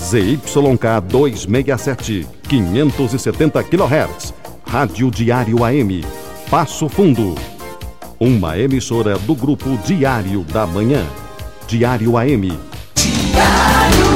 ZYK 267, 570 kHz. Rádio Diário AM, Passo Fundo. Uma emissora do Grupo Diário da Manhã. Diário AM. Diário